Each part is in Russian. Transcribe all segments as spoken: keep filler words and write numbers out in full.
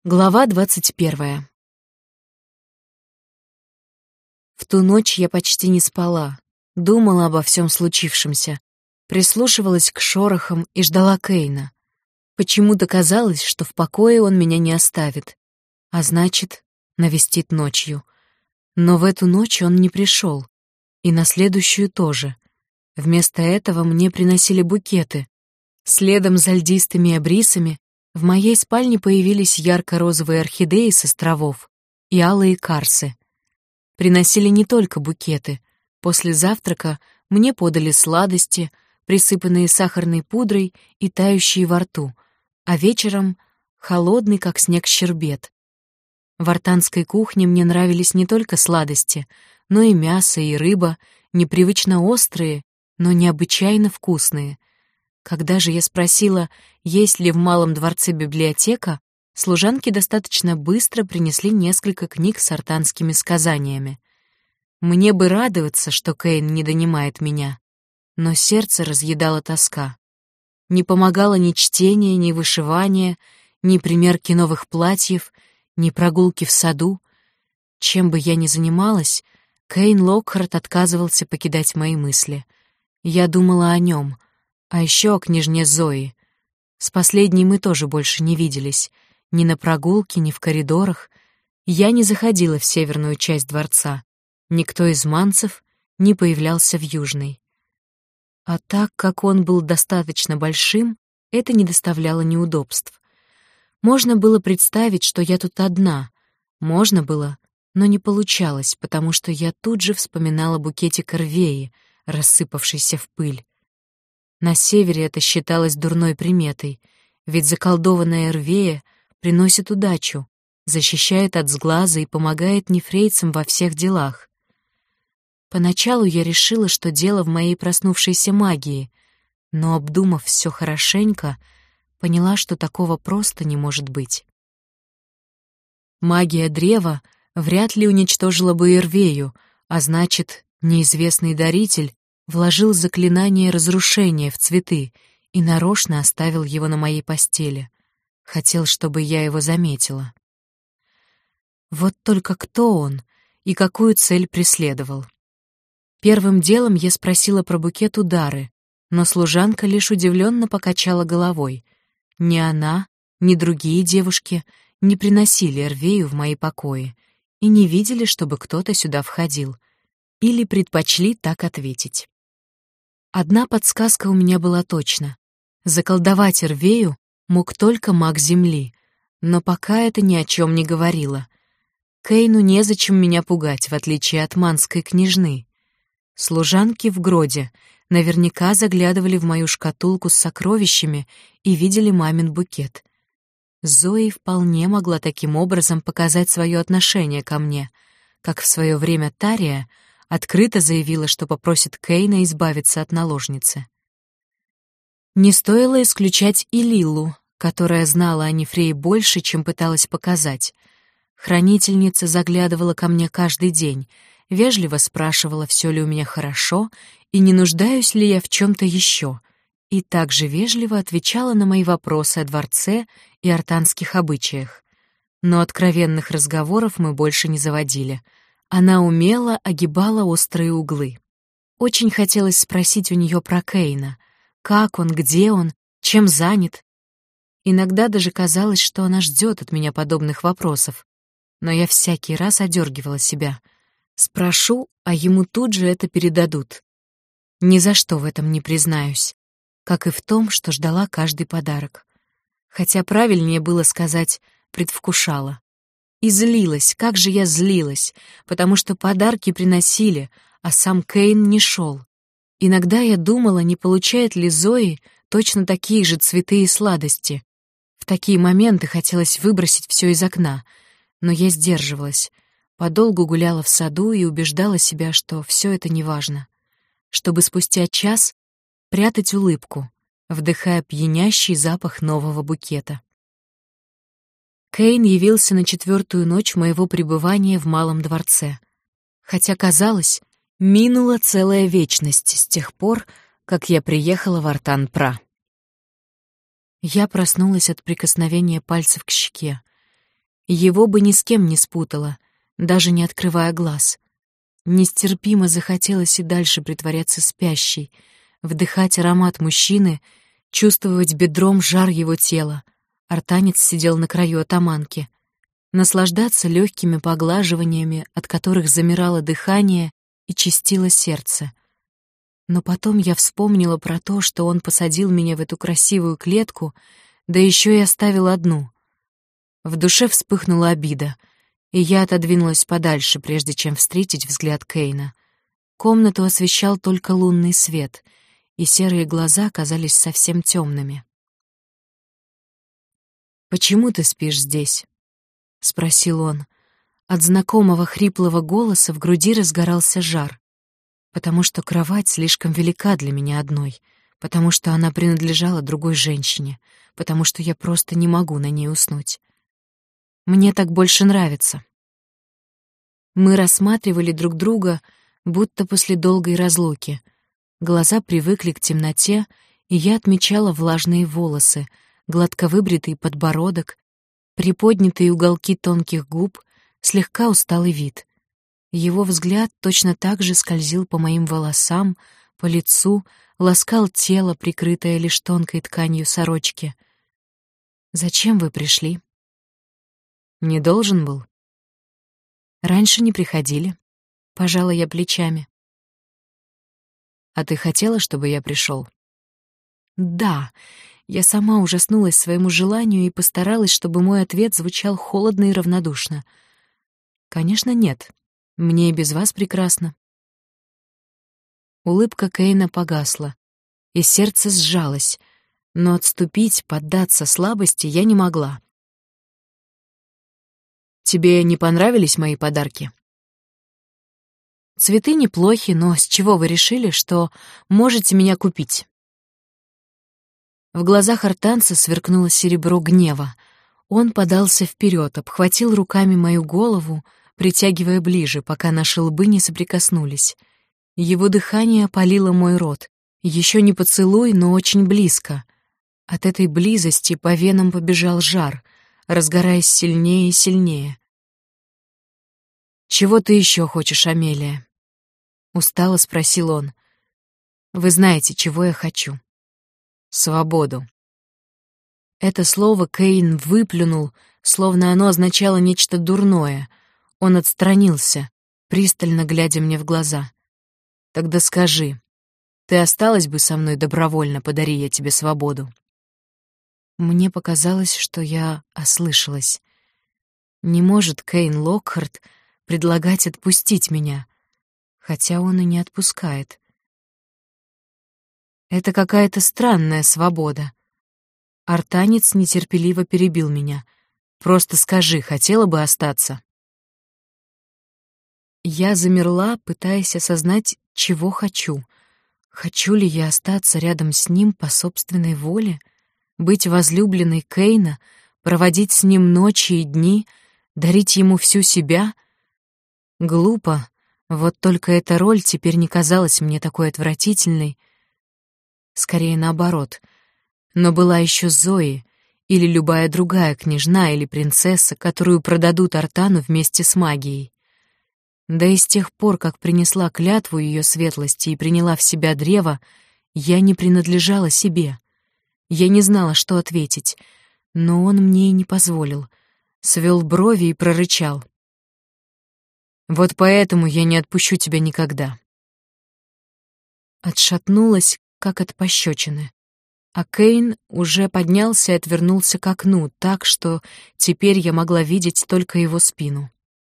Глава двадцать первая. В ту ночь я почти не спала, думала обо всем случившемся, прислушивалась к шорохам и ждала Кейна. Почему-то казалось, что в покое он меня не оставит, а значит, навестит ночью. Но в эту ночь он не пришел, и на следующую тоже. Вместо этого мне приносили букеты. Следом за льдистыми абрисами в моей спальне появились ярко-розовые орхидеи с островов и алые карсы. Приносили не только букеты. После завтрака мне подали сладости, присыпанные сахарной пудрой и тающие во рту, а вечером — холодный, как снег, щербет. В артанской кухне мне нравились не только сладости, но и мясо, и рыба, непривычно острые, но необычайно вкусные. Когда же я спросила, есть ли в Малом дворце библиотека, служанки достаточно быстро принесли несколько книг с артанскими сказаниями. Мне бы радоваться, что Кейн не донимает меня, но сердце разъедала тоска. Не помогало ни чтение, ни вышивание, ни примерки новых платьев, ни прогулки в саду. Чем бы я ни занималась, Кейн Локхарт отказывался покидать мои мысли. Я думала о нем, а еще о княжне Зои. С последней мы тоже больше не виделись, ни на прогулке, ни в коридорах. Я не заходила в северную часть дворца. Никто из манцев не появлялся в южной. А так как он был достаточно большим, это не доставляло неудобств. Можно было представить, что я тут одна. Можно было, но не получалось, потому что я тут же вспоминала букетик эрвеи, рассыпавшийся в пыль. На севере это считалось дурной приметой, ведь заколдованная эрвея приносит удачу, защищает от сглаза и помогает нефрейцам во всех делах. Поначалу я решила, что дело в моей проснувшейся магии, но, обдумав все хорошенько, поняла, что такого просто не может быть. Магия древа вряд ли уничтожила бы эрвею, а значит, неизвестный даритель вложил заклинание разрушения в цветы и нарочно оставил его на моей постели. Хотел, чтобы я его заметила. Вот только кто он и какую цель преследовал? Первым делом я спросила про букет у Дары, но служанка лишь удивленно покачала головой. Ни она, ни другие девушки не приносили эрвею в мои покои и не видели, чтобы кто-то сюда входил, или предпочли так ответить. Одна подсказка у меня была точно. Заколдовать эрвею мог только маг Земли, но пока это ни о чем не говорило. Кейну незачем меня пугать, в отличие от манской княжны. Служанки в Гроде наверняка заглядывали в мою шкатулку с сокровищами и видели мамин букет. Зои вполне могла таким образом показать свое отношение ко мне, как в свое время Тария открыто заявила, что попросит Кейна избавиться от наложницы. Не стоило исключать и Лилу, которая знала о Нефрее больше, чем пыталась показать. Хранительница заглядывала ко мне каждый день, вежливо спрашивала, все ли у меня хорошо и не нуждаюсь ли я в чем-то еще, и также вежливо отвечала на мои вопросы о дворце и артанских обычаях. Но откровенных разговоров мы больше не заводили. Она умело огибала острые углы. Очень хотелось спросить у нее про Кейна. Как он, где он, чем занят? Иногда даже казалось, что она ждет от меня подобных вопросов. Но я всякий раз одергивала себя. Спрошу, а ему тут же это передадут. Ни за что в этом не признаюсь. Как и в том, что ждала каждый подарок. Хотя правильнее было сказать «предвкушала». И злилась, как же я злилась, потому что подарки приносили, а сам Кейн не шел. Иногда я думала, не получает ли Зои точно такие же цветы и сладости. В такие моменты хотелось выбросить все из окна, но я сдерживалась, подолгу гуляла в саду и убеждала себя, что все это неважно, чтобы спустя час прятать улыбку, вдыхая пьянящий запах нового букета. Кейн явился на четвертую ночь моего пребывания в Малом дворце, хотя, казалось, минула целая вечность с тех пор, как я приехала в Артан-Пра. Я проснулась от прикосновения пальцев к щеке. Его бы ни с кем не спутала, даже не открывая глаз. Нестерпимо захотелось и дальше притворяться спящей, вдыхать аромат мужчины, чувствовать бедром жар его тела. Артанец сидел на краю атаманки. Наслаждаться легкими поглаживаниями, от которых замирало дыхание и чистило сердце. Но потом я вспомнила про то, что он посадил меня в эту красивую клетку, да еще и оставил одну. В душе вспыхнула обида, и я отодвинулась подальше, прежде чем встретить взгляд Кейна. Комнату освещал только лунный свет, и серые глаза казались совсем темными. «Почему ты спишь здесь?» — спросил он. От знакомого хриплого голоса в груди разгорался жар. Потому что кровать слишком велика для меня одной, потому что она принадлежала другой женщине, потому что я просто не могу на ней уснуть. Мне так больше нравится. Мы рассматривали друг друга, будто после долгой разлуки. Глаза привыкли к темноте, и я отмечала влажные волосы, гладко выбритый подбородок, приподнятые уголки тонких губ, слегка усталый вид. Его взгляд точно так же скользил по моим волосам, по лицу, ласкал тело, прикрытое лишь тонкой тканью сорочки. «Зачем вы пришли?» «Не должен был?» «Раньше не приходили», — пожала я плечами. «А ты хотела, чтобы я пришел?» «Да». Я сама ужаснулась своему желанию и постаралась, чтобы мой ответ звучал холодно и равнодушно. «Конечно, нет. Мне и без вас прекрасно». Улыбка Кейна погасла, и сердце сжалось, но отступить, поддаться слабости я не могла. «Тебе не понравились мои подарки?» «Цветы неплохи, но с чего вы решили, что можете меня купить?» В глазах артанца сверкнуло серебро гнева. Он подался вперед, обхватил руками мою голову, притягивая ближе, пока наши лбы не соприкоснулись. Его дыхание опалило мой рот. Еще не поцелуй, но очень близко. От этой близости по венам побежал жар, разгораясь сильнее и сильнее. «Чего ты еще хочешь, Амелия?» — устало спросил он. «Вы знаете, чего я хочу. Свободу». Это слово Кейн выплюнул, словно оно означало нечто дурное. Он отстранился, пристально глядя мне в глаза. «Тогда скажи, ты осталась бы со мной добровольно, подари я тебе свободу?» Мне показалось, что я ослышалась. Не может Кейн Локхарт предлагать отпустить меня, хотя он и не отпускает. Это какая-то странная свобода. Артанец нетерпеливо перебил меня. «Просто скажи, хотела бы остаться?» Я замерла, пытаясь осознать, чего хочу. Хочу ли я остаться рядом с ним по собственной воле, быть возлюбленной Кейна, проводить с ним ночи и дни, дарить ему всю себя? Глупо, вот только эта роль теперь не казалась мне такой отвратительной. Скорее наоборот. Но была еще Зои, или любая другая княжна или принцесса, которую продадут Артану вместе с магией. Да и с тех пор, как принесла клятву ее светлости и приняла в себя древо, я не принадлежала себе. Я не знала, что ответить, но он мне и не позволил. Свел брови и прорычал. «Вот поэтому я не отпущу тебя никогда». Отшатнулась, как от пощечины. А Кейн уже поднялся и отвернулся к окну, так что теперь я могла видеть только его спину.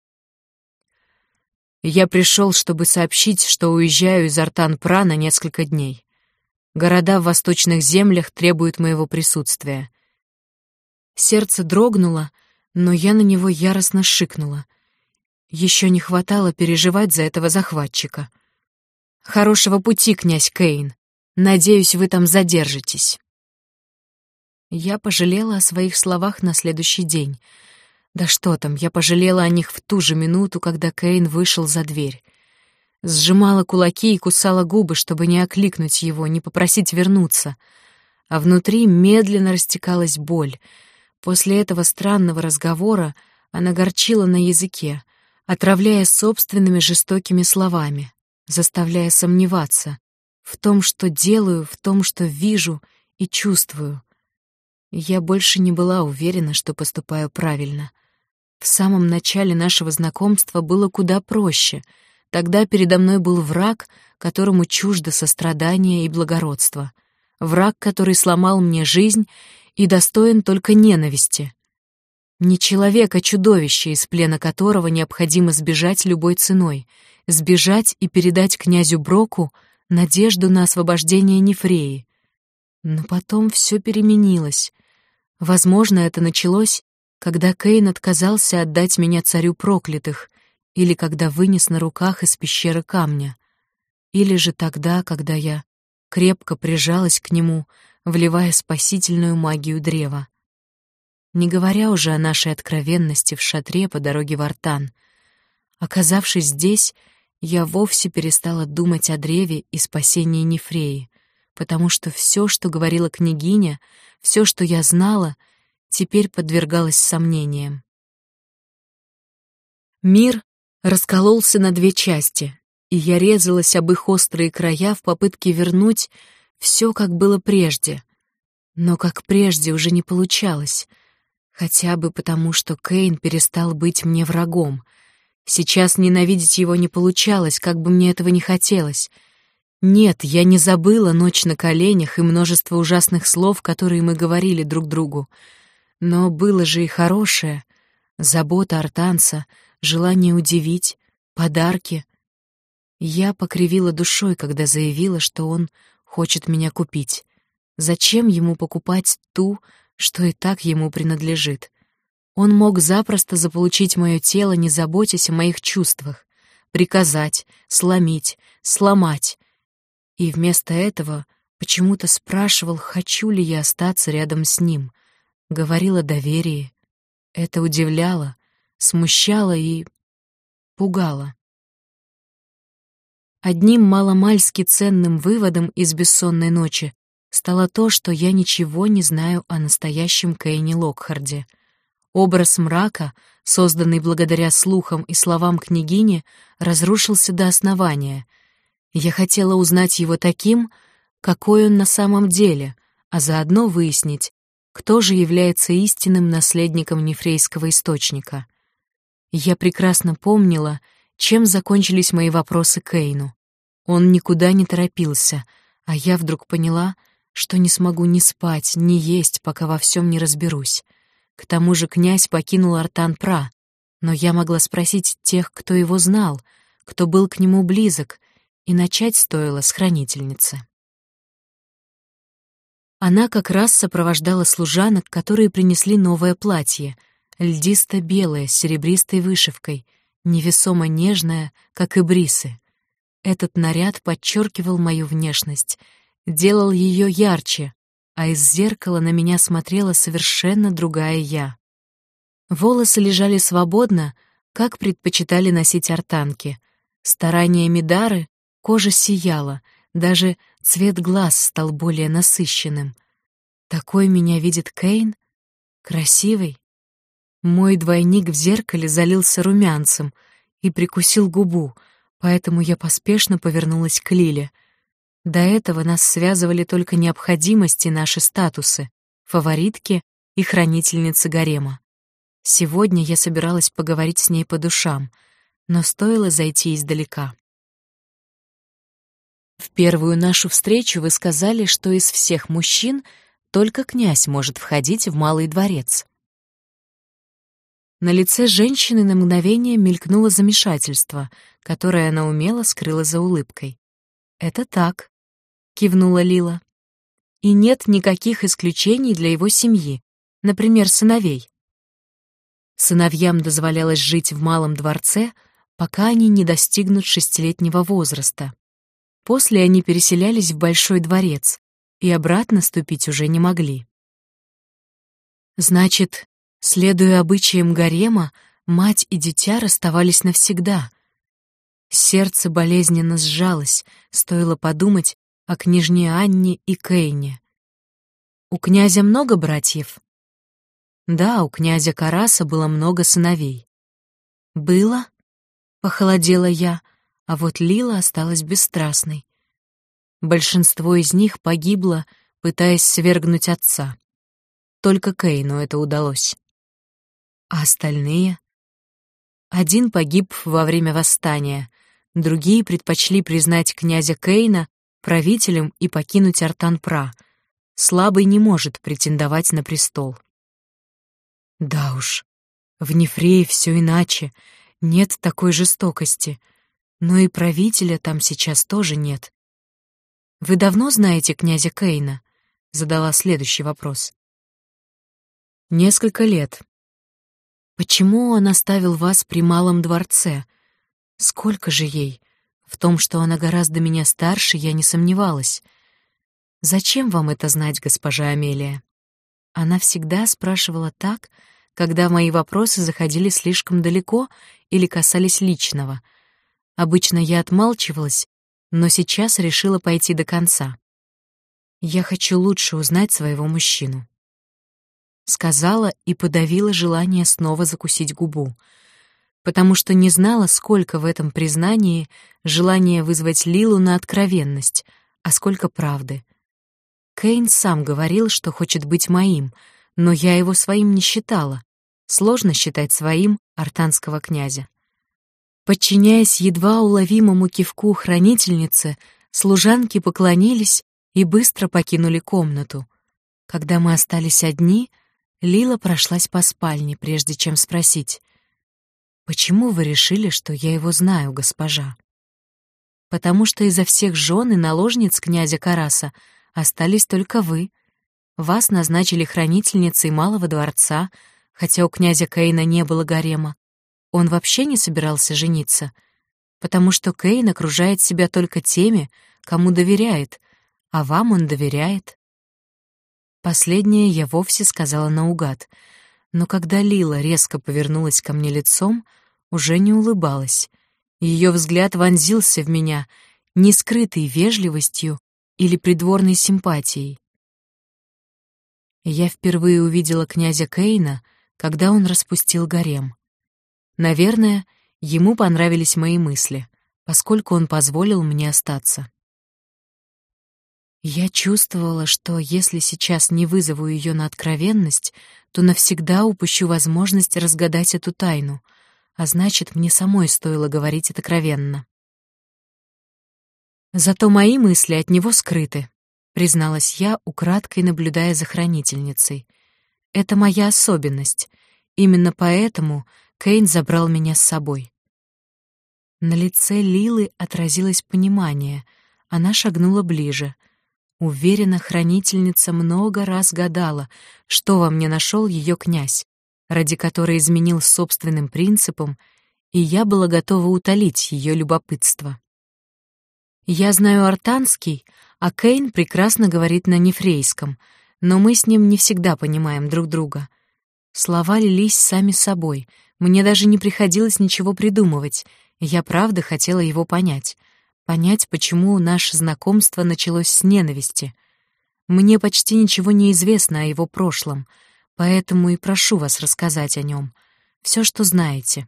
«Я пришел, чтобы сообщить, что уезжаю из Артан-Пра на несколько дней. Города в восточных землях требуют моего присутствия». Сердце дрогнуло, но я на него яростно шикнула. Еще не хватало переживать за этого захватчика. «Хорошего пути, князь Кейн. Надеюсь, вы там задержитесь». Я пожалела о своих словах на следующий день. Да что там, я пожалела о них в ту же минуту, когда Кейн вышел за дверь. Сжимала кулаки и кусала губы, чтобы не окликнуть его, не попросить вернуться. А внутри медленно растекалась боль. После этого странного разговора Она горчила на языке, отравляя собственными жестокими словами, заставляя сомневаться в том, что делаю, в том, что вижу и чувствую. Я больше не была уверена, что поступаю правильно. В самом начале нашего знакомства было куда проще. Тогда передо мной был враг, которому чуждо сострадание и благородство. Враг, который сломал мне жизнь и достоин только ненависти. Не человек, а чудовище, из плена которого необходимо сбежать любой ценой. Сбежать и передать князю Броку надежду на освобождение Нефреи. Но потом все переменилось. Возможно, это началось, когда Кэйн отказался отдать меня царю проклятых, или когда вынес на руках из пещеры камня, или же тогда, когда я крепко прижалась к нему, вливая спасительную магию древа. Не говоря уже о нашей откровенности в шатре по дороге в Артан. Оказавшись здесь, я вовсе перестала думать о древе и спасении Нефреи, потому что все, что говорила княгиня, все, что я знала, теперь подвергалось сомнениям. Мир раскололся на две части, и я резалась об их острые края в попытке вернуть все, как было прежде. Но как прежде уже не получалось, хотя бы потому, что Кэйн перестал быть мне врагом. Сейчас ненавидеть его не получалось, как бы мне этого не хотелось. Нет, я не забыла ночь на коленях и множество ужасных слов, которые мы говорили друг другу. Но было же и хорошее. Забота артанца, желание удивить, подарки. Я покривила душой, когда заявила, что он хочет меня купить. Зачем ему покупать ту, что и так ему принадлежит? Он мог запросто заполучить мое тело, не заботясь о моих чувствах, приказать, сломить, сломать. И вместо этого почему-то спрашивал, хочу ли я остаться рядом с ним. Говорил о доверии. Это удивляло, смущало и пугало. Одним маломальски ценным выводом из бессонной ночи стало то, что я ничего не знаю о настоящем Кэйне Локхарде. Образ мрака, созданный благодаря слухам и словам княгини, разрушился до основания. Я хотела узнать его таким, какой он на самом деле, а заодно выяснить, кто же является истинным наследником Нефрейского источника. Я прекрасно помнила, чем закончились мои вопросы Кэйну. Он никуда не торопился, а я вдруг поняла, что не смогу ни спать, ни есть, пока во всем не разберусь. К тому же князь покинул Артан-Пра, но я могла спросить тех, кто его знал, кто был к нему близок, и начать стоило с хранительницы. Она как раз сопровождала служанок, которые принесли новое платье, льдисто-белое с серебристой вышивкой, невесомо нежное, как и брисы. Этот наряд подчеркивал мою внешность, делал ее ярче, а из зеркала на меня смотрела совершенно другая я. Волосы лежали свободно, как предпочитали носить артанки. Стараниями Дары кожа сияла, даже цвет глаз стал более насыщенным. Такой меня видит Кэйн? Красивый? Мой двойник в зеркале залился румянцем и прикусил губу, поэтому я поспешно повернулась к Лиле. До этого нас связывали только необходимости и наши статусы — фаворитки и хранительницы гарема. Сегодня я собиралась поговорить с ней по душам, но стоило зайти издалека. В первую нашу встречу вы сказали, что из всех мужчин только князь может входить в Малый дворец. На лице женщины на мгновение мелькнуло замешательство, которое она умело скрыла за улыбкой. «Это так», — кивнула Лила. «И нет никаких исключений для его семьи, например, сыновей. Сыновьям дозволялось жить в Малом дворце, пока они не достигнут шестилетнего возраста. После они переселялись в Большой дворец и обратно ступить уже не могли. Значит, следуя обычаям гарема, мать и дитя расставались навсегда. Сердце болезненно сжалось, стоило подумать о княжне Анне и Кэйне. «У князя много братьев?» Да, у князя Караса было много сыновей. «Было?» — похолодела я, а вот Лила осталась бесстрастной. Большинство из них погибло, пытаясь свергнуть отца. Только Кейну это удалось. А остальные? Один погиб во время восстания, другие предпочли признать князя Кейна правителем и покинуть Артан-Пра. Слабый не может претендовать на престол. Да уж, в Нефрее все иначе, нет такой жестокости, но и правителя там сейчас тоже нет. «Вы давно знаете князя Кейна?» — задала следующий вопрос. «Несколько лет. Почему он оставил вас при малом дворце? Сколько же ей? В том, что она гораздо меня старше, я не сомневалась. Зачем вам это знать, госпожа Амелия?» Она всегда спрашивала так, когда мои вопросы заходили слишком далеко или касались личного. Обычно я отмалчивалась, но сейчас решила пойти до конца. «Я хочу лучше узнать своего мужчину», — сказала и подавила желание снова закусить губу, потому что не знала, сколько в этом признании желания вызвать Лилу на откровенность, а сколько правды. Кейн сам говорил, что хочет быть моим, но я его своим не считала. Сложно считать своим артанского князя. Подчиняясь едва уловимому кивку хранительницы, служанки поклонились и быстро покинули комнату. Когда мы остались одни, Лила прошлась по спальне, прежде чем спросить: «Почему вы решили, что я его знаю, госпожа?» «Потому что изо всех жен и наложниц князя Караса остались только вы. Вас назначили хранительницей Малого дворца, хотя у князя Кейна не было гарема. Он вообще не собирался жениться, потому что Кейн окружает себя только теми, кому доверяет, а вам он доверяет». Последнее я вовсе сказала наугад, но когда Лила резко повернулась ко мне лицом, уже не улыбалась. Ее взгляд вонзился в меня, не скрытой вежливостью или придворной симпатией. Я впервые увидела князя Кейна, когда он распустил гарем. Наверное, ему понравились мои мысли, поскольку он позволил мне остаться. Я чувствовала, что если сейчас не вызову ее на откровенность, то навсегда упущу возможность разгадать эту тайну, а значит, мне самой стоило говорить откровенно. «Зато мои мысли от него скрыты», — призналась я, украдкой наблюдая за хранительницей. «Это моя особенность. Именно поэтому Кейн забрал меня с собой». На лице Лилы отразилось понимание. Она шагнула ближе. Уверена, хранительница много раз гадала, что во мне нашел ее князь, ради которой изменил собственным принципам, и я была готова утолить ее любопытство. Я знаю артанский, а Кейн прекрасно говорит на нефрейском, но мы с ним не всегда понимаем друг друга. Слова лились сами собой, мне даже не приходилось ничего придумывать, я правда хотела его понять. Понять, почему наше знакомство началось с ненависти. Мне почти ничего не известно о его прошлом, поэтому и прошу вас рассказать о нем. Все, что знаете.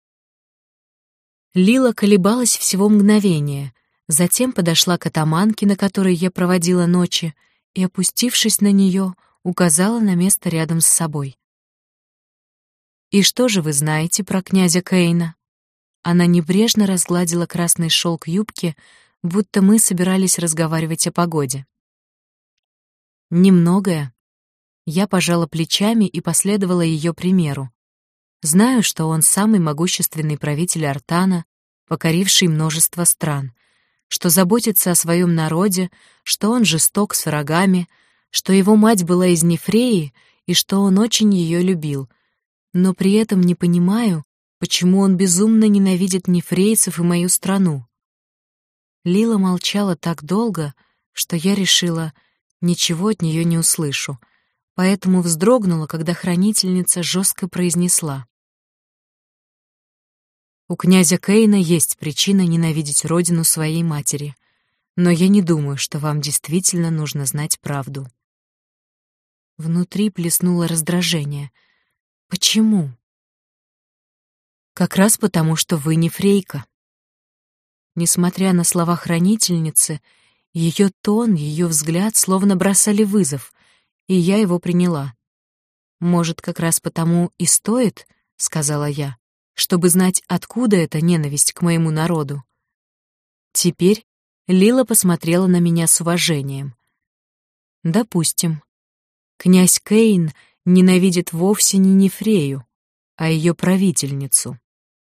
Лила колебалась всего мгновение, затем подошла к атаманке, на которой я проводила ночи, и, опустившись на нее, указала на место рядом с собой. «И что же вы знаете про князя Кейна?» Она небрежно разгладила красный шелк юбки, будто мы собирались разговаривать о погоде. «Немногое». Я пожала плечами и последовала ее примеру. Знаю, что он самый могущественный правитель Артана, покоривший множество стран, что заботится о своем народе, что он жесток с врагами, что его мать была из Нефреи и что он очень ее любил, но при этом не понимаю, почему он безумно ненавидит нефрейцев и мою страну. Лила молчала так долго, что я решила, ничего от нее не услышу, поэтому вздрогнула, когда хранительница жестко произнесла: «У князя Кейна есть причина ненавидеть родину своей матери, но я не думаю, что вам действительно нужно знать правду». Внутри плеснуло раздражение. Почему? Как раз потому, что вы не Фрейка. Несмотря на слова хранительницы, ее тон, ее взгляд словно бросали вызов, и я его приняла. «Может, как раз потому и стоит, — сказала я, — чтобы знать, откуда эта ненависть к моему народу». Теперь Лила посмотрела на меня с уважением. «Допустим. Князь Кейн ненавидит вовсе не Нефрею, а ее правительницу».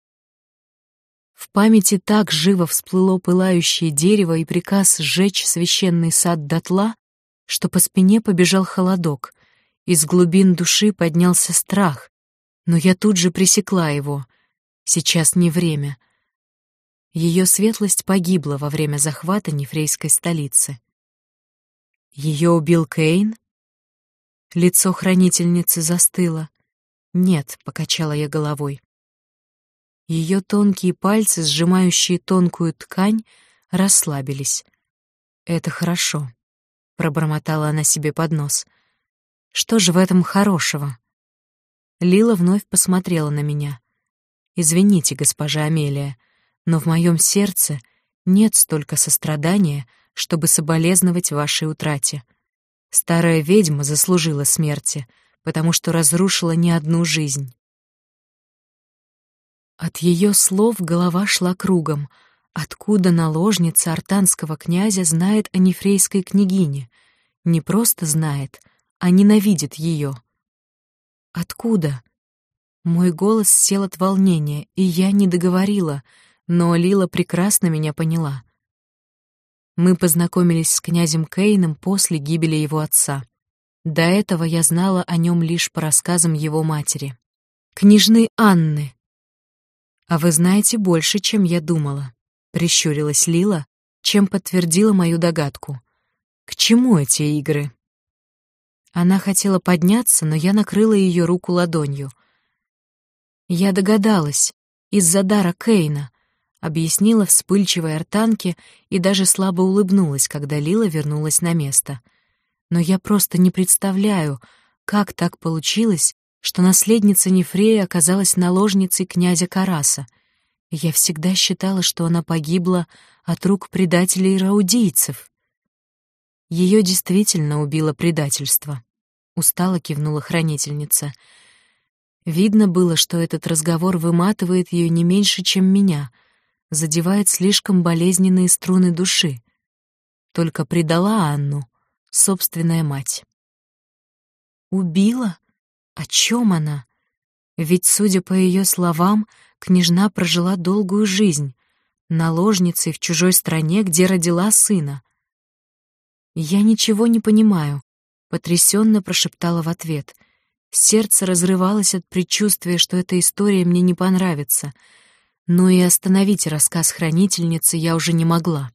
В памяти так живо всплыло пылающее дерево и приказ сжечь священный сад дотла, что по спине побежал холодок. Из глубин души поднялся страх, но я тут же пресекла его. Сейчас не время. Ее светлость погибла во время захвата Нефрейской столицы. Ее убил Кейн? Лицо хранительницы застыло. «Нет», — покачала я головой. Ее тонкие пальцы, сжимающие тонкую ткань, расслабились. «Это хорошо», — пробормотала она себе под нос. «Что же в этом хорошего?» Лила вновь посмотрела на меня. «Извините, госпожа Амелия, но в моем сердце нет столько сострадания, чтобы соболезновать вашей утрате. Старая ведьма заслужила смерти, потому что разрушила не одну жизнь». От ее слов голова шла кругом. Откуда наложница артанского князя знает о нефрейской княгине? Не просто знает, а ненавидит ее. Откуда? Мой голос сел от волнения, и я не договорила, но Лила прекрасно меня поняла. Мы познакомились с князем Кейном после гибели его отца. До этого я знала о нем лишь по рассказам его матери. «Княжны Анны». «А вы знаете больше, чем я думала», — прищурилась Лила, чем подтвердила мою догадку. «К чему эти игры?» Она хотела подняться, но я накрыла ее руку ладонью. «Я догадалась, из-за дара Кейна», — объяснила вспыльчивой артанке и даже слабо улыбнулась, когда Лила вернулась на место. «Но я просто не представляю, как так получилось, что наследница Нефрея оказалась наложницей князя Караса. Я всегда считала, что она погибла от рук предателей раудийцев». Ее действительно убило предательство. Устало кивнула хранительница. Видно было, что этот разговор выматывает ее не меньше, чем меня, задевает слишком болезненные струны души. Только предала Анну собственная мать. Убила? О чем она? Ведь, судя по ее словам, княжна прожила долгую жизнь, наложницей в чужой стране, где родила сына. «Я ничего не понимаю», — потрясенно прошептала в ответ. Сердце разрывалось от предчувствия, что эта история мне не понравится, но и остановить рассказ хранительницы я уже не могла.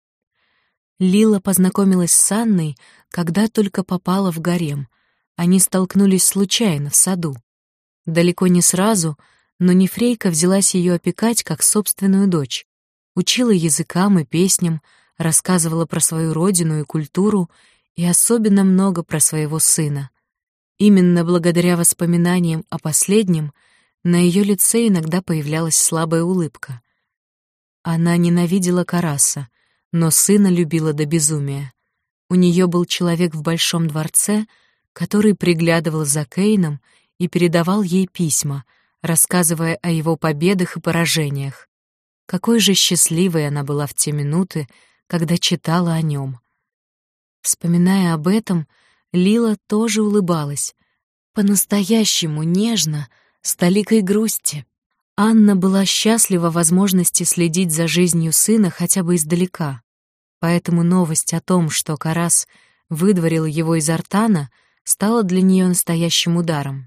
Лила познакомилась с Анной, когда только попала в гарем. Они столкнулись случайно в саду. Далеко не сразу, но Нефрейка взялась ее опекать как собственную дочь. Учила языкам и песням, рассказывала про свою родину и культуру и особенно много про своего сына. Именно благодаря воспоминаниям о последнем на ее лице иногда появлялась слабая улыбка. Она ненавидела Караса, но сына любила до безумия. У нее был человек в большом дворце, который приглядывал за Кейном и передавал ей письма, рассказывая о его победах и поражениях. Какой же счастливой она была в те минуты, когда читала о нем. Вспоминая об этом, Лила тоже улыбалась, по-настоящему нежно, с толикой грусти. Анна была счастлива возможности следить за жизнью сына хотя бы издалека, поэтому новость о том, что Карас выдворил его из Артана, стала для нее настоящим ударом.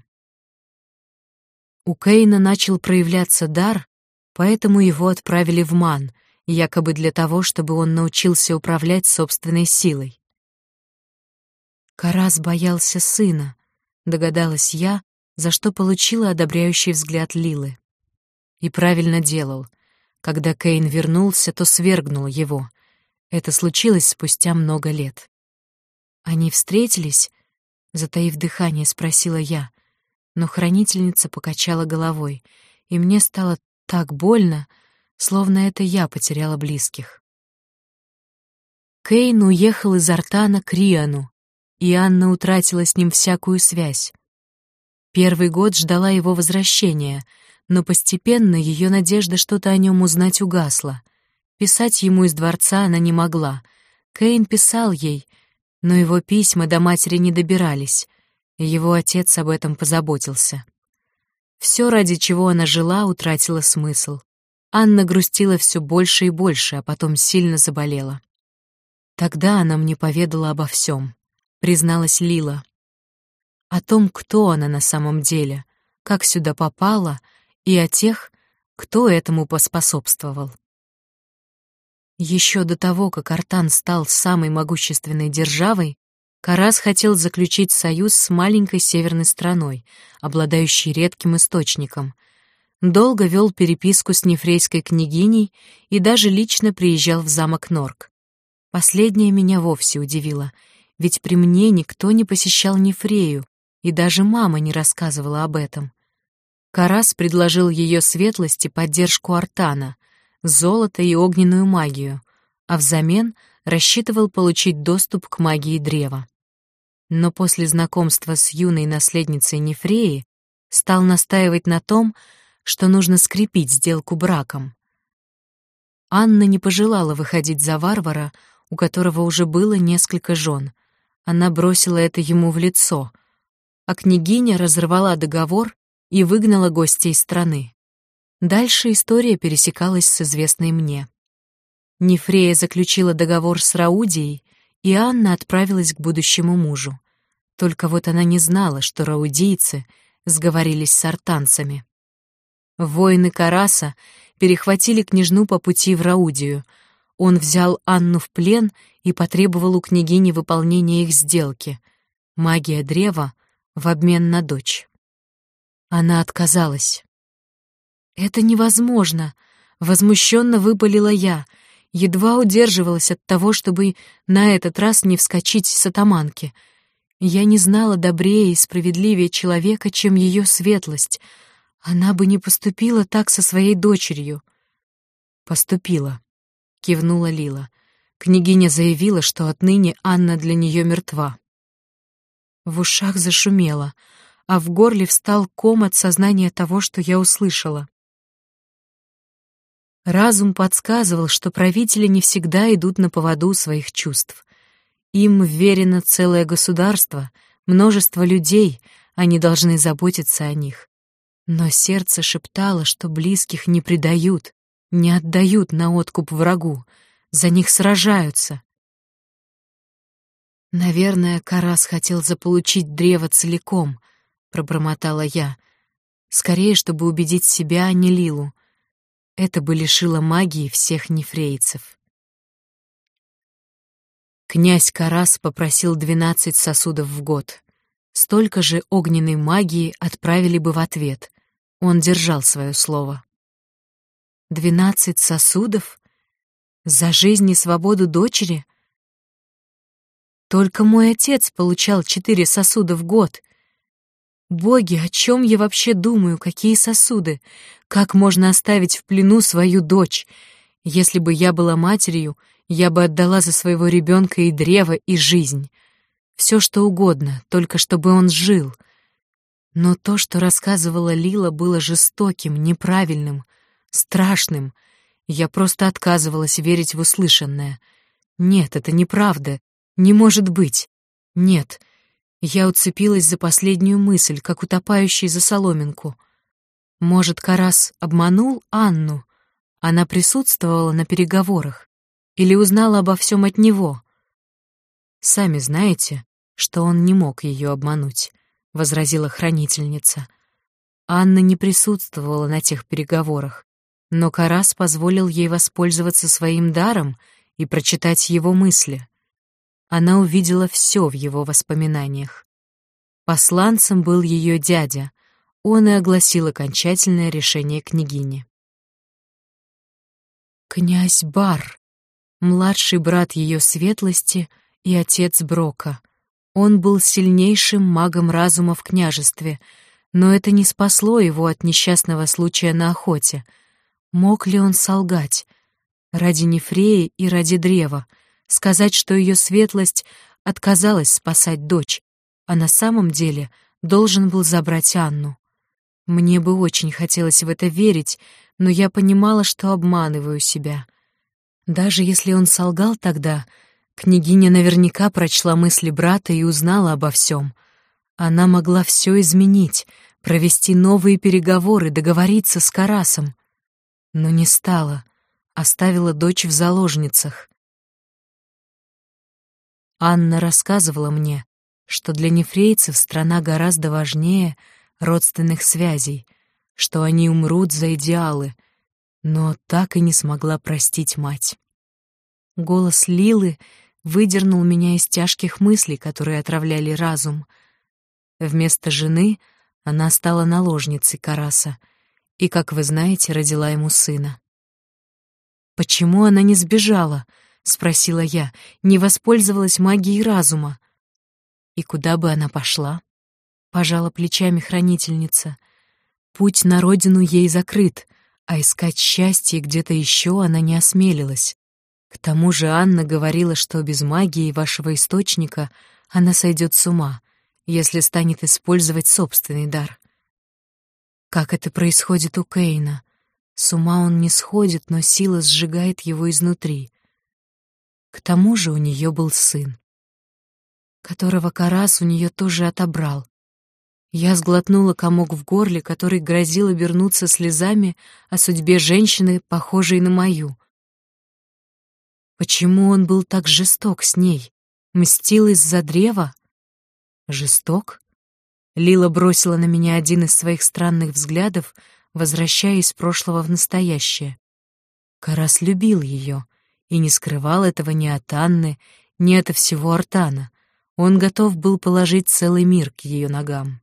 У Кейна начал проявляться дар, поэтому его отправили в Ман, якобы для того, чтобы он научился управлять собственной силой. Карас боялся сына, догадалась я, за что получила одобряющий взгляд Лилы. И правильно делал. Когда Кейн вернулся, то свергнул его. Это случилось спустя много лет. Они встретились, затаив дыхание, спросила я. Но хранительница покачала головой, и мне стало так больно, словно это я потеряла близких. Кейн уехал из Артана к Риану, и Анна утратила с ним всякую связь. Первый год ждала его возвращения, но постепенно ее надежда что-то о нем узнать угасла. Писать ему из дворца она не могла. Кейн писал ей, но его письма до матери не добирались, и его отец об этом позаботился. Все, ради чего она жила, утратило смысл. Анна грустила все больше и больше, а потом сильно заболела. Тогда она мне поведала обо всем, призналась Лила. О том, кто она на самом деле, как сюда попала, и о тех, кто этому поспособствовал. Еще до того, как Артан стал самой могущественной державой, Карас хотел заключить союз с маленькой северной страной, обладающей редким источником. Долго вел переписку с нефрейской княгиней и даже лично приезжал в замок Норк. Последнее меня вовсе удивило, ведь при мне никто не посещал Нефрею, и даже мама не рассказывала об этом. Карас предложил ее светлости поддержку Артана, золото и огненную магию, а взамен рассчитывал получить доступ к магии древа. Но после знакомства с юной наследницей Нефреи стал настаивать на том, что нужно скрепить сделку браком. Анна не пожелала выходить за варвара, у которого уже было несколько жен. Она бросила это ему в лицо, а княгиня разорвала договор и выгнала гостей из страны. Дальше история пересекалась с известной мне. Нефрея заключила договор с Раудией, и Анна отправилась к будущему мужу. Только вот она не знала, что раудийцы сговорились с артанцами. Воины Караса перехватили княжну по пути в Раудию. Он взял Анну в плен и потребовал у княгини выполнения их сделки — магия древа в обмен на дочь. Она отказалась. «Это невозможно!» — возмущенно выпалила я, едва удерживалась от того, чтобы на этот раз не вскочить с атаманки. Я не знала добрее и справедливее человека, чем ее светлость. Она бы не поступила так со своей дочерью. «Поступила», — кивнула Лила. Княгиня заявила, что отныне Анна для нее мертва. В ушах зашумело, а в горле встал ком от сознания того, что я услышала. Разум подсказывал, что правители не всегда идут на поводу своих чувств. Им вверено целое государство, множество людей, они должны заботиться о них. Но сердце шептало, что близких не предают, не отдают на откуп врагу, за них сражаются. «Наверное, Карас хотел заполучить древо целиком», — пробормотала я. «Скорее, чтобы убедить себя, а не Лилу. Это бы лишило магии всех нефрейцев». Князь Карас попросил двенадцать сосудов в год. Столько же огненной магии отправили бы в ответ. Он держал свое слово. «Двенадцать сосудов? За жизнь и свободу дочери?» Только мой отец получал четыре сосуда в год. Боги, о чем я вообще думаю, какие сосуды? Как можно оставить в плену свою дочь? Если бы я была матерью, я бы отдала за своего ребенка и древо, и жизнь. Все, что угодно, только чтобы он жил. Но то, что рассказывала Лила, было жестоким, неправильным, страшным. Я просто отказывалась верить в услышанное. Нет, это неправда. Не может быть. Нет. Я уцепилась за последнюю мысль, как утопающий за соломинку. Может, Карас обманул Анну? Она присутствовала на переговорах? Или узнала обо всем от него? «Сами знаете, что он не мог ее обмануть», — возразила хранительница. Анна не присутствовала на тех переговорах, но Карас позволил ей воспользоваться своим даром и прочитать его мысли. Она увидела все в его воспоминаниях. Посланцем был ее дядя, он и огласил окончательное решение княгини. Князь Бар, младший брат ее светлости и отец Брока. Он был сильнейшим магом разума в княжестве, Но это не спасло его от несчастного случая на охоте. Мог ли он солгать? Ради Нефреи и ради древа. Сказать, что ее светлость отказалась спасать дочь, а на самом деле должен был забрать Анну. Мне бы очень хотелось в это верить, но я понимала, что обманываю себя. Даже если он солгал тогда, княгиня наверняка прочла мысли брата и узнала обо всем. Она могла все изменить, провести новые переговоры, договориться с Карасом. Но не стала, оставила дочь в заложницах. Анна рассказывала мне, что для нефрейцев страна гораздо важнее родственных связей, что они умрут за идеалы, но так и не смогла простить мать. Голос Лилы выдернул меня из тяжких мыслей, которые отравляли разум. Вместо жены она стала наложницей Караса и, как вы знаете, родила ему сына. «Почему она не сбежала?» — спросила я, не воспользовалась магией разума. «И куда бы она пошла?» — пожала плечами хранительница. «Путь на родину ей закрыт, а искать счастье где-то еще она не осмелилась. К тому же Анна говорила, что без магии вашего источника она сойдет с ума, если станет использовать собственный дар. Как это происходит у Кейна? С ума он не сходит, но сила сжигает его изнутри. К тому же у нее был сын, которого Карас у нее тоже отобрал. Я сглотнула комок в горле, который грозил обернуться слезами о судьбе женщины, похожей на мою. Почему он был так жесток с ней? Мстил из-за древа? Жесток? Лила бросила на меня один из своих странных взглядов, возвращая из прошлого в настоящее. Карас любил ее и не скрывал этого ни от Анны, ни от всего Артана. Он готов был положить целый мир к ее ногам.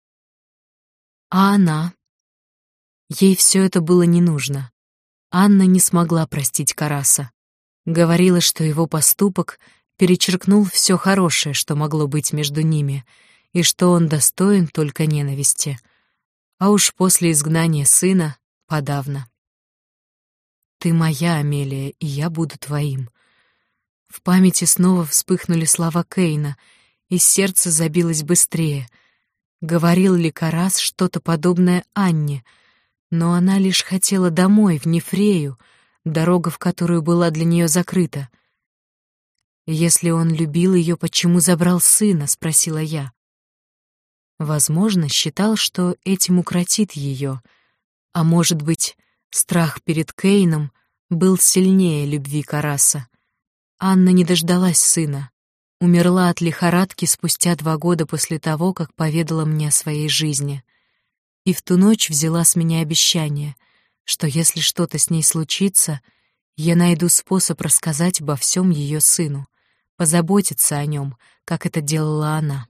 А она? Ей все это было не нужно. Анна не смогла простить Караса. Говорила, что его поступок перечеркнул все хорошее, что могло быть между ними, и что он достоин только ненависти. А уж после изгнания сына подавно. «Ты моя, Амелия, и я буду твоим». В памяти снова вспыхнули слова Кейна, и сердце забилось быстрее. Говорил ли Карас что-то подобное Анне, но она лишь хотела домой, в Нефрею, дорога в которую была для нее закрыта. «Если он любил ее, почему забрал сына?» — спросила я. Возможно, считал, что этим укротит ее, а может быть, страх перед Кейном был сильнее любви Караса. Анна не дождалась сына, умерла от лихорадки спустя два года после того, как поведала мне о своей жизни. И в ту ночь взяла с меня обещание, что если что-то с ней случится, я найду способ рассказать обо всем ее сыну, позаботиться о нем, как это делала она.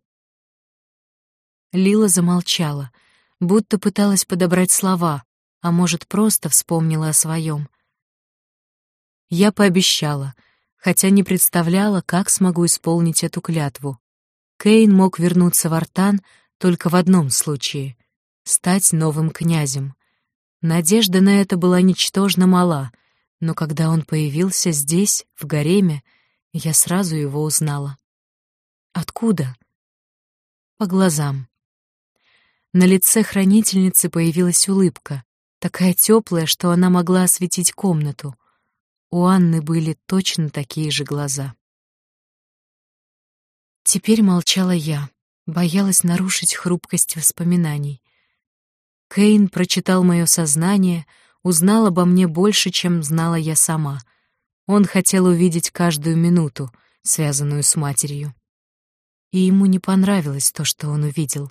Лила замолчала, будто пыталась подобрать слова, а может, просто вспомнила о своем. Я пообещала, хотя не представляла, как смогу исполнить эту клятву. Кейн мог вернуться в Артан только в одном случае — стать новым князем. Надежда на это была ничтожно мала, но когда он появился здесь, в гареме, я сразу его узнала. Откуда? По глазам. На лице хранительницы появилась улыбка, такая теплая, что она могла осветить комнату. У Анны были точно такие же глаза. Теперь молчала я, боялась нарушить хрупкость воспоминаний. Кейн прочитал мое сознание, узнал обо мне больше, чем знала я сама. Он хотел увидеть каждую минуту, связанную с матерью. И ему не понравилось то, что он увидел.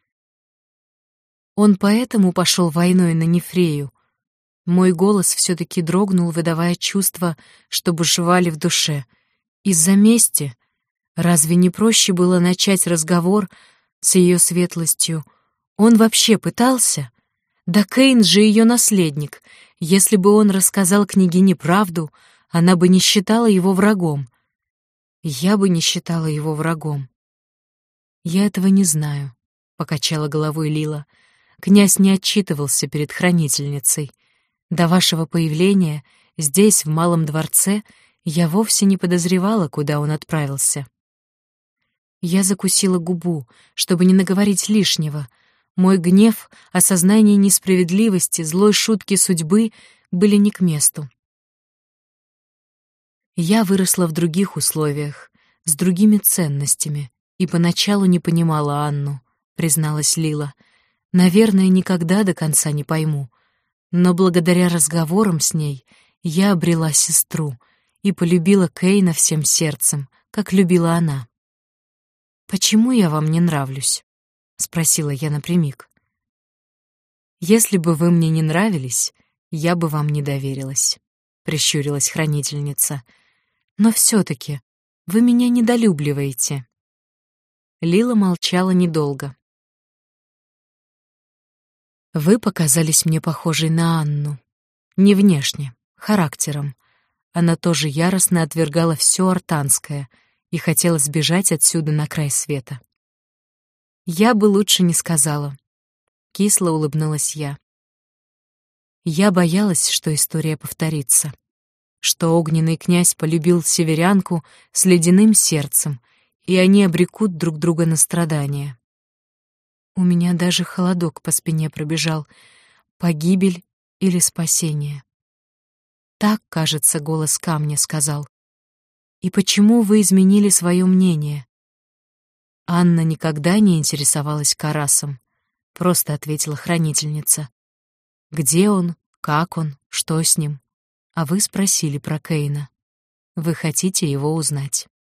Он поэтому пошел войной на Нефрею. Мой голос все-таки дрогнул, выдавая чувства, что бушевали в душе. Из-за мести? Разве не проще было начать разговор с ее светлостью? Он вообще пытался? Да Кейн же ее наследник. Если бы он рассказал княгине правду, она бы не считала его врагом. Я бы не считала его врагом. Я этого не знаю. покачала головой Лила. Князь не отчитывался перед хранительницей. До вашего появления здесь, в Малом дворце, я вовсе не подозревала, куда он отправился. Я закусила губу, чтобы не наговорить лишнего. Мой гнев, осознание несправедливости, злой шутки судьбы были не к месту. Я выросла в других условиях, с другими ценностями, и поначалу не понимала Анну, призналась Лила. Наверное, никогда до конца не пойму. Но благодаря разговорам с ней я обрела сестру и полюбила Кейна всем сердцем, как любила она. «Почему я вам не нравлюсь?» — спросила я напрямик. «Если бы вы мне не нравились, я бы вам не доверилась», — прищурилась хранительница. «Но все-таки вы меня недолюбливаете». Лила молчала недолго. «Вы показались мне похожей на Анну. Не внешне, характером. Она тоже яростно отвергала все артанское и хотела сбежать отсюда на край света. Я бы лучше не сказала». Кисло улыбнулась я. Я боялась, что история повторится, что огненный князь полюбил северянку с ледяным сердцем, и они обрекут друг друга на страдания. У меня даже холодок по спине пробежал. Погибель или спасение? Так, кажется, голос камня сказал. «И почему вы изменили свое мнение?» Анна никогда не интересовалась Карасом, просто ответила хранительница. «Где он? Как он? Что с ним?» А вы спросили про Кейна. Вы хотите его узнать.